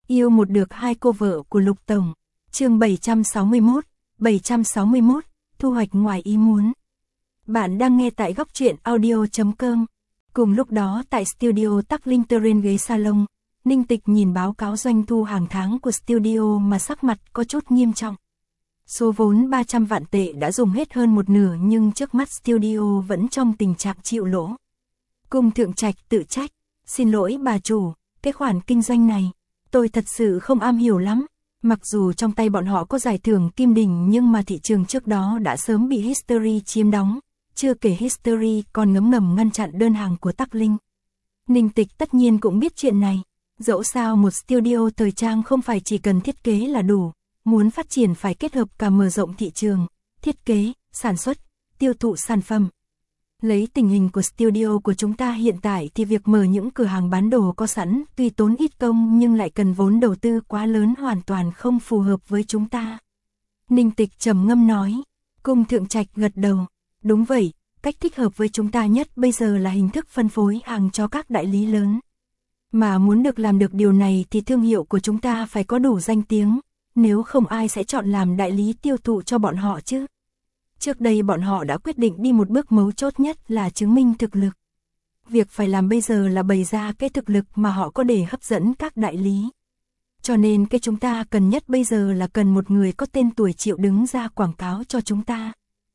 Yêu một được hai cô vợ của Lục Tổng. Chương 761, thu hoạch ngoài ý muốn. Bạn đang nghe tại góc truyện audio.com. Cùng lúc đó tại studio Tắc Linh trên ghế salon, Ninh Tịch nhìn báo cáo doanh thu hàng tháng của studio mà sắc mặt có chút nghiêm trọng. Số vốn 300 vạn tệ đã dùng hết hơn một nửa nhưng trước mắt studio vẫn trong tình trạng chịu lỗ. Cung Thượng Trạch tự trách, xin lỗi bà chủ, cái khoản kinh doanh này, tôi thật sự không am hiểu lắm. Mặc dù trong tay bọn họ có giải thưởng Kim Đỉnh nhưng mà thị trường trước đó đã sớm bị History chiếm đóng, chưa kể History còn ngấm ngầm ngăn chặn đơn hàng của Tắc Linh. Ninh Tịch tất nhiên cũng biết chuyện này, dẫu sao một studio thời trang không phải chỉ cần thiết kế là đủ, muốn phát triển phải kết hợp cả mở rộng thị trường, thiết kế, sản xuất, tiêu thụ sản phẩm. Lấy tình hình của studio của chúng ta hiện tại thì việc mở những cửa hàng bán đồ có sẵn tuy tốn ít công nhưng lại cần vốn đầu tư quá lớn hoàn toàn không phù hợp với chúng ta. Ninh Tịch trầm ngâm nói. Cung Thượng Trạch gật đầu. Đúng vậy, cách thích hợp với chúng ta nhất bây giờ là hình thức phân phối hàng cho các đại lý lớn. Mà muốn làm được điều này thì thương hiệu của chúng ta phải có đủ danh tiếng, nếu không ai sẽ chọn làm đại lý tiêu thụ cho bọn họ chứ. Trước đây bọn họ đã quyết định đi một bước mấu chốt nhất là chứng minh thực lực. Việc phải làm bây giờ là bày ra cái thực lực mà họ có để hấp dẫn các đại lý. Cho nên cái chúng ta cần nhất bây giờ là cần một người có tên tuổi chịu đứng ra quảng cáo cho chúng ta.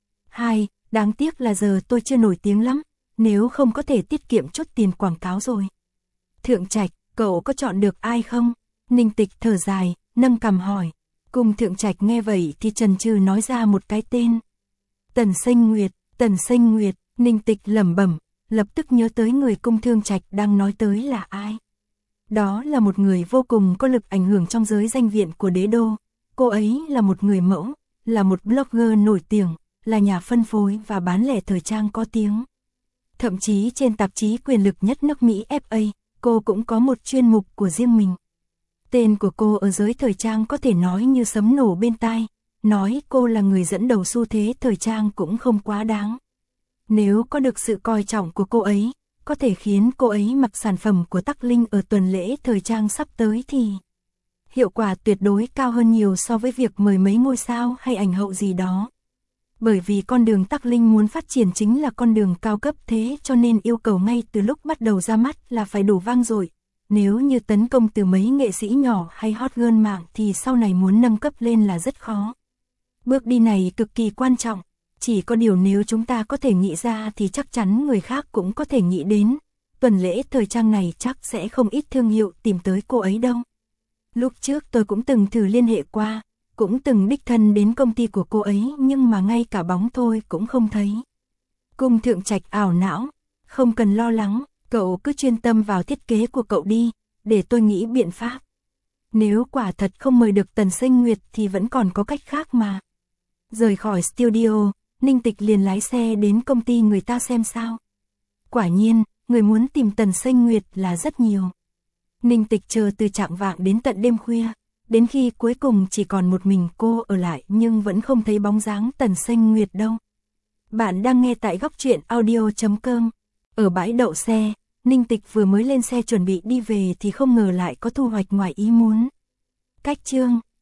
Đáng tiếc là giờ tôi chưa nổi tiếng lắm, nếu không có thể tiết kiệm chút tiền quảng cáo rồi. Thượng Trạch, cậu có chọn được ai không? Ninh Tịch thở dài, nâng cằm hỏi. Cung Thượng Trạch nghe vậy thì chần chừ nói ra một cái tên. Tần Xanh Nguyệt, Ninh Tịch lẩm bẩm, lập tức nhớ tới người Cung Thượng Trạch đang nói tới là ai. Đó là một người vô cùng có lực ảnh hưởng trong giới danh viện của đế đô. Cô ấy là một người mẫu, là một blogger nổi tiếng, là nhà phân phối và bán lẻ thời trang có tiếng. Thậm chí trên tạp chí quyền lực nhất nước Mỹ FA, cô cũng có một chuyên mục của riêng mình. Tên của cô ở giới thời trang có thể nói như sấm nổ bên tai, nói cô là người dẫn đầu xu thế thời trang cũng không quá đáng. Nếu có được sự coi trọng của cô ấy, có thể khiến cô ấy mặc sản phẩm của Tắc Linh ở tuần lễ thời trang sắp tới thì hiệu quả tuyệt đối cao hơn nhiều so với việc mời mấy ngôi sao hay ảnh hậu gì đó. Bởi vì con đường Tắc Linh muốn phát triển chính là con đường cao cấp thế cho nên yêu cầu ngay từ lúc bắt đầu ra mắt là phải đủ vang dội. Nếu như tấn công từ mấy nghệ sĩ nhỏ hay hot girl mạng thì sau này muốn nâng cấp lên là rất khó. Bước đi này cực kỳ quan trọng, chỉ có điều nếu chúng ta có thể nghĩ ra thì chắc chắn người khác cũng có thể nghĩ đến. Tuần lễ thời trang này chắc sẽ không ít thương hiệu tìm tới cô ấy đâu. Lúc trước tôi cũng từng thử liên hệ qua, cũng từng đích thân đến công ty của cô ấy nhưng mà ngay cả bóng thôi cũng không thấy. Cung Thượng Trạch ảo não, không cần lo lắng, cậu cứ chuyên tâm vào thiết kế của cậu đi, để tôi nghĩ biện pháp. Nếu quả thật không mời được Tần Xanh Nguyệt thì vẫn còn có cách khác mà. Rời khỏi studio, Ninh Tịch liền lái xe đến công ty người ta xem sao. Quả nhiên, người muốn tìm Tần Xanh Nguyệt là rất nhiều. Ninh Tịch chờ từ chạng vạng đến tận đêm khuya, đến khi cuối cùng chỉ còn một mình cô ở lại nhưng vẫn không thấy bóng dáng Tần Xanh Nguyệt đâu. Bạn đang nghe tại góc truyện audio.com. Ở bãi đậu xe, Ninh Tịch vừa mới lên xe chuẩn bị đi về thì không ngờ lại có thu hoạch ngoài ý muốn. Cách chương